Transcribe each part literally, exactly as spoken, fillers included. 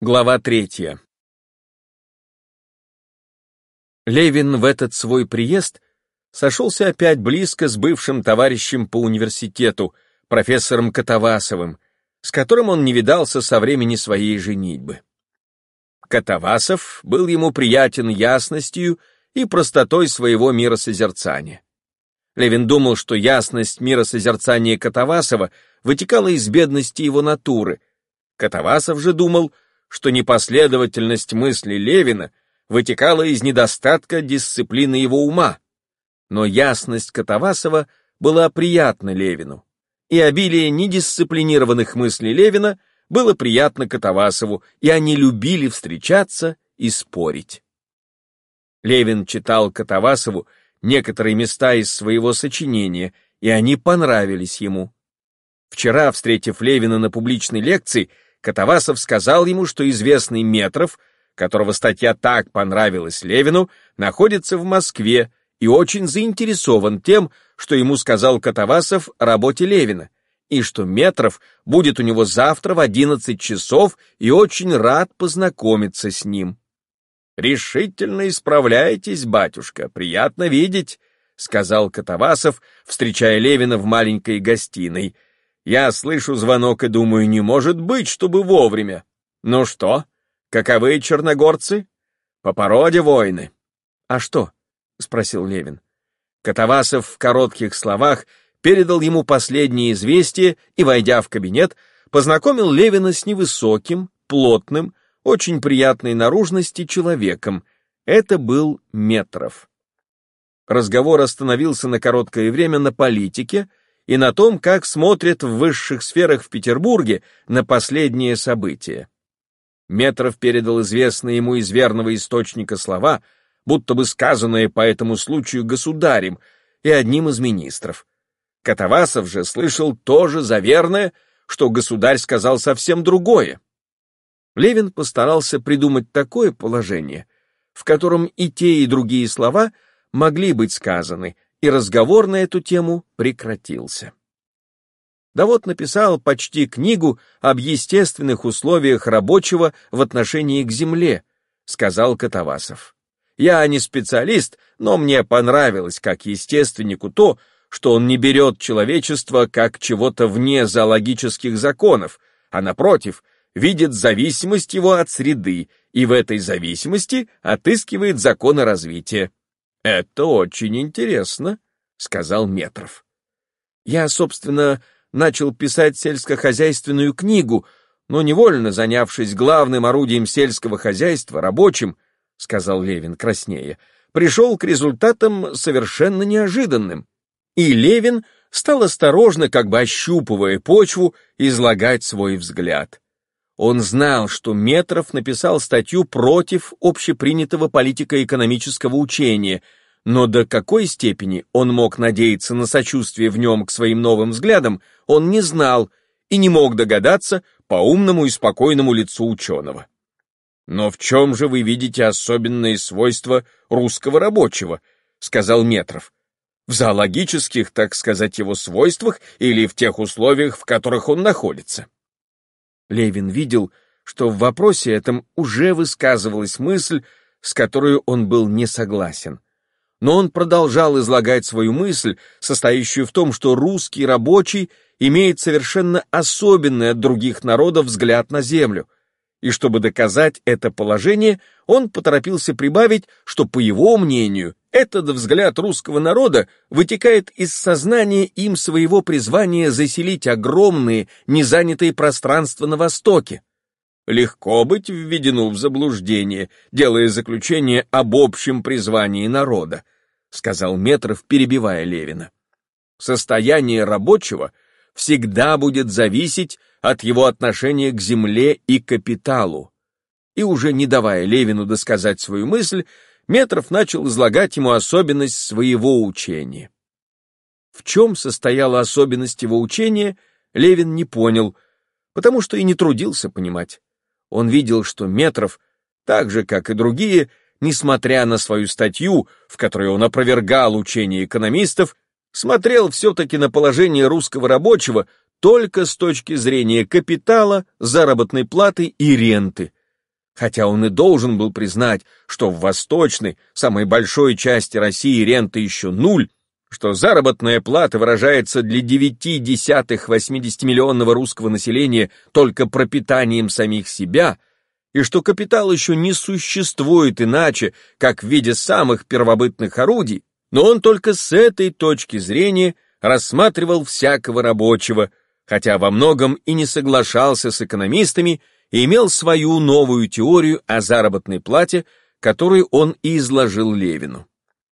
Глава третья. Левин в этот свой приезд сошелся опять близко с бывшим товарищем по университету, профессором Катавасовым, с которым он не видался со времени своей женитьбы. Катавасов был ему приятен ясностью и простотой своего миросозерцания. Левин думал, что ясность миросозерцания Катавасова вытекала из бедности его натуры. Катавасов же думал, что непоследовательность мысли Левина вытекала из недостатка дисциплины его ума. Но ясность Катавасова была приятна Левину, и обилие недисциплинированных мыслей Левина было приятно Катавасову, и они любили встречаться и спорить. Левин читал Катавасову некоторые места из своего сочинения, и они понравились ему. Вчера, встретив Левина на публичной лекции, Катавасов сказал ему, что известный Метров, которого статья так понравилась Левину, находится в Москве и очень заинтересован тем, что ему сказал Катавасов о работе Левина, и что Метров будет у него завтра в одиннадцать часов и очень рад познакомиться с ним. «Решительно исправляетесь, батюшка, приятно видеть», — сказал Катавасов, встречая Левина в маленькой гостиной. «Я слышу звонок и думаю, не может быть, чтобы вовремя. Ну что, каковы черногорцы? По породе воины». «А что?» — спросил Левин. Катавасов в коротких словах передал ему последнее известие и, войдя в кабинет, познакомил Левина с невысоким, плотным, очень приятной наружности человеком. Это был Метров. Разговор остановился на короткое время на политике и на том, как смотрят в высших сферах в Петербурге на последние события. Метров передал известные ему из верного источника слова, будто бы сказанные по этому случаю государем и одним из министров. Катавасов же слышал тоже за верное, что государь сказал совсем другое. Левин постарался придумать такое положение, в котором и те, и другие слова могли быть сказаны, и разговор на эту тему прекратился. Да вот написал почти книгу об естественных условиях рабочего в отношении к земле, сказал Катавасов. Я не специалист, но мне понравилось как естественнику то, что он не берет человечество как чего-то вне зоологических законов, а напротив, видит зависимость его от среды и в этой зависимости отыскивает законы развития. «Это очень интересно», — сказал Метров. «Я, собственно, начал писать сельскохозяйственную книгу, но невольно занявшись главным орудием сельского хозяйства, рабочим, — сказал Левин краснея, — пришел к результатам совершенно неожиданным». И Левин стал осторожно, как бы ощупывая почву, излагать свой взгляд. Он знал, что Метров написал статью против общепринятого политико-экономического учения, но до какой степени он мог надеяться на сочувствие в нем к своим новым взглядам, он не знал и не мог догадаться по умному и спокойному лицу ученого. «Но в чем же вы видите особенные свойства русского рабочего?» — сказал Метров. «В зоологических, так сказать, его свойствах или в тех условиях, в которых он находится?» Левин видел, что в вопросе этом уже высказывалась мысль, с которой он был не согласен. Но он продолжал излагать свою мысль, состоящую в том, что русский рабочий имеет совершенно особенный от других народов взгляд на землю. И чтобы доказать это положение, он поторопился прибавить, что, по его мнению, этот взгляд русского народа вытекает из сознания им своего призвания заселить огромные, незанятые пространства на Востоке. Легко быть введену в заблуждение, делая заключение об общем призвании народа, сказал Метров, перебивая Левина. Состояние рабочего всегда будет зависеть от его отношения к земле и капиталу. И уже не давая Левину досказать свою мысль, Метров начал излагать ему особенность своего учения. В чем состояла особенность его учения, Левин не понял, потому что и не трудился понимать. Он видел, что Метров, так же, как и другие, несмотря на свою статью, в которой он опровергал учение экономистов, смотрел все-таки на положение русского рабочего только с точки зрения капитала, заработной платы и ренты, хотя он и должен был признать, что в восточной, самой большой части России рента еще нуль, что заработная плата выражается для девяти десятых восьмидесятимиллионного русского населения только пропитанием самих себя, и что капитал еще не существует иначе, как в виде самых первобытных орудий, но он только с этой точки зрения рассматривал всякого рабочего, хотя во многом и не соглашался с экономистами и имел свою новую теорию о заработной плате, которую он и изложил Левину.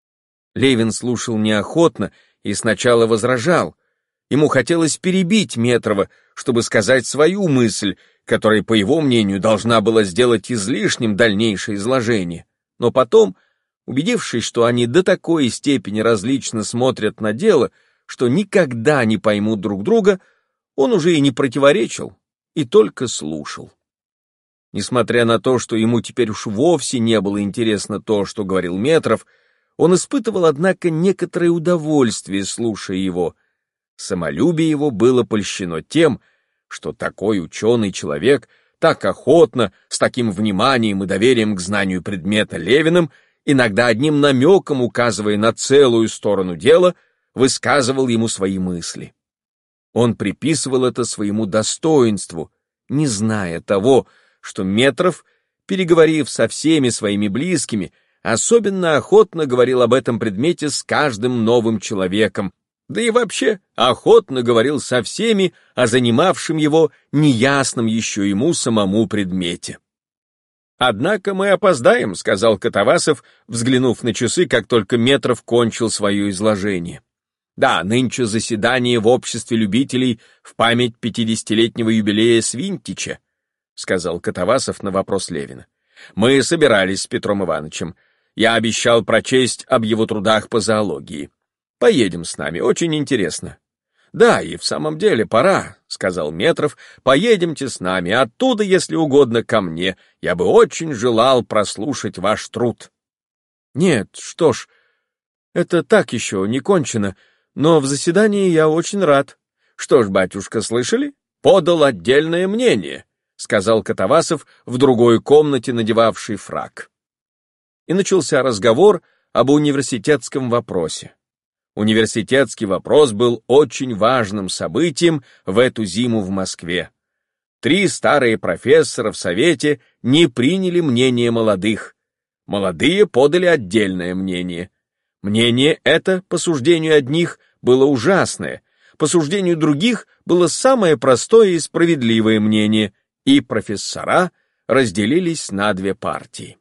Левин слушал неохотно и сначала возражал. Ему хотелось перебить Метрова, чтобы сказать свою мысль, которая, по его мнению, должна была сделать излишним дальнейшее изложение. Но потом, убедившись, что они до такой степени различно смотрят на дело, что никогда не поймут друг друга, он уже и не противоречил, и только слушал. Несмотря на то, что ему теперь уж вовсе не было интересно то, что говорил Метров, он испытывал, однако, некоторое удовольствие, слушая его. Самолюбие его было польщено тем, что такой ученый человек так охотно, с таким вниманием и доверием к знанию предмета Левиным, иногда одним намеком указывая на целую сторону дела, высказывал ему свои мысли. Он приписывал это своему достоинству, не зная того, что Метров, переговорив со всеми своими близкими, особенно охотно говорил об этом предмете с каждым новым человеком, да и вообще охотно говорил со всеми о занимавшем его неясном еще ему самому предмете. «Однако мы опоздаем», — сказал Катавасов, взглянув на часы, как только Метров кончил свое изложение. «Да, нынче заседание в обществе любителей в память пятидесятилетнего юбилея Свинтича», — сказал Катавасов на вопрос Левина. «Мы собирались с Петром Ивановичем. Я обещал прочесть об его трудах по зоологии. Поедем с нами, очень интересно». «Да, и в самом деле пора», — сказал Метров. «Поедемте с нами, оттуда, если угодно, ко мне. Я бы очень желал прослушать ваш труд». «Нет, что ж, это так еще не кончено, но в заседании я очень рад». «Что ж, батюшка, слышали? Подал отдельное мнение», — сказал Катавасов в другой комнате, надевавший фрак. И начался разговор об университетском вопросе. Университетский вопрос был очень важным событием в эту зиму в Москве. Три старые профессора в Совете не приняли мнение молодых. Молодые подали отдельное мнение. Мнение это, по суждению одних, было ужасное, по суждению других было самое простое и справедливое мнение, и профессора разделились на две партии.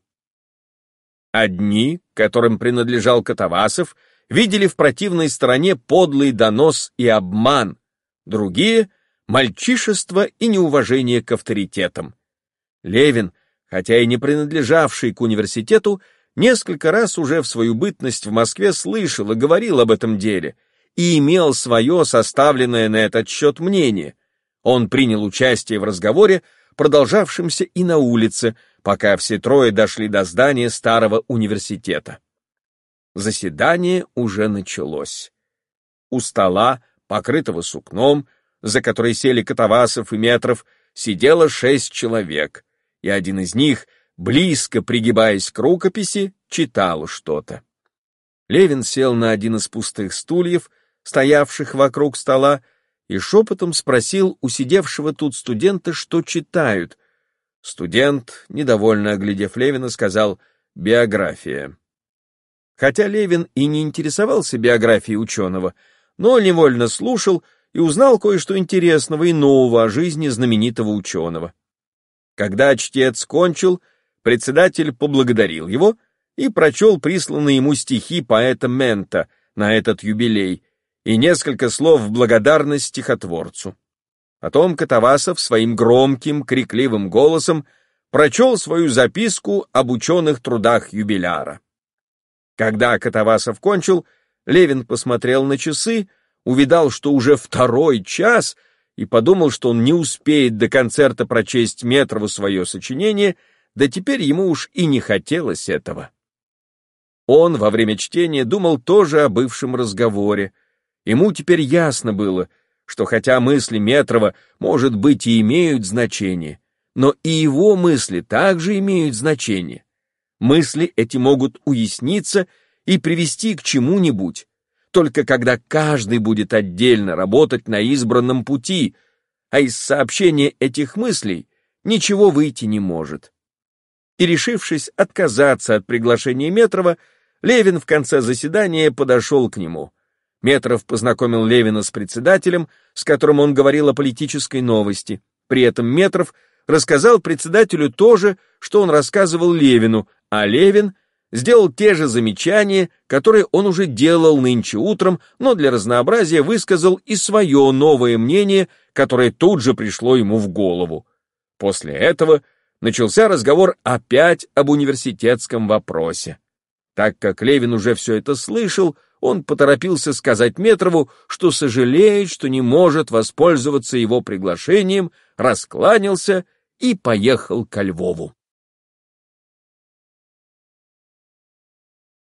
Одни, которым принадлежал Катавасов, видели в противной стороне подлый донос и обман, другие — мальчишество и неуважение к авторитетам. Левин, хотя и не принадлежавший к университету, несколько раз уже в свою бытность в Москве слышал и говорил об этом деле, и имел свое составленное на этот счет мнение. Он принял участие в разговоре, продолжавшемся и на улице, пока все трое дошли до здания старого университета. Заседание уже началось. У стола, покрытого сукном, за который сели Катавасов и Метров, сидело шесть человек, и один из них, близко пригибаясь к рукописи, читал что-то. Левин сел на один из пустых стульев, стоявших вокруг стола, и шепотом спросил у сидевшего тут студента, что читают. Студент, недовольно оглядев Левина, сказал «биография». Хотя Левин и не интересовался биографией ученого, но невольно слушал и узнал кое-что интересного и нового о жизни знаменитого ученого. Когда чтец кончил, председатель поблагодарил его и прочел присланные ему стихи поэта Мента на этот юбилей и несколько слов в благодарность стихотворцу. Потом Катавасов своим громким, крикливым голосом прочел свою записку об ученых трудах юбиляра. Когда Катавасов кончил, Левин посмотрел на часы, увидал, что уже второй час, и подумал, что он не успеет до концерта прочесть Метрову свое сочинение, да теперь ему уж и не хотелось этого. Он во время чтения думал тоже о бывшем разговоре. Ему теперь ясно было, что хотя мысли Метрова, может быть, и имеют значение, но и его мысли также имеют значение. Мысли эти могут уясниться и привести к чему-нибудь, только когда каждый будет отдельно работать на избранном пути, а из сообщения этих мыслей ничего выйти не может. И, решившись отказаться от приглашения Метрова, Левин в конце заседания подошел к нему. Метров познакомил Левина с председателем, с которым он говорил о политической новости. При этом Метров рассказал председателю то же, что он рассказывал Левину, а Левин сделал те же замечания, которые он уже делал нынче утром, но для разнообразия высказал и свое новое мнение, которое тут же пришло ему в голову. После этого начался разговор опять об университетском вопросе. Так как Левин уже все это слышал, он поторопился сказать Метрову, что сожалеет, что не может воспользоваться его приглашением, раскланялся и поехал ко Львову.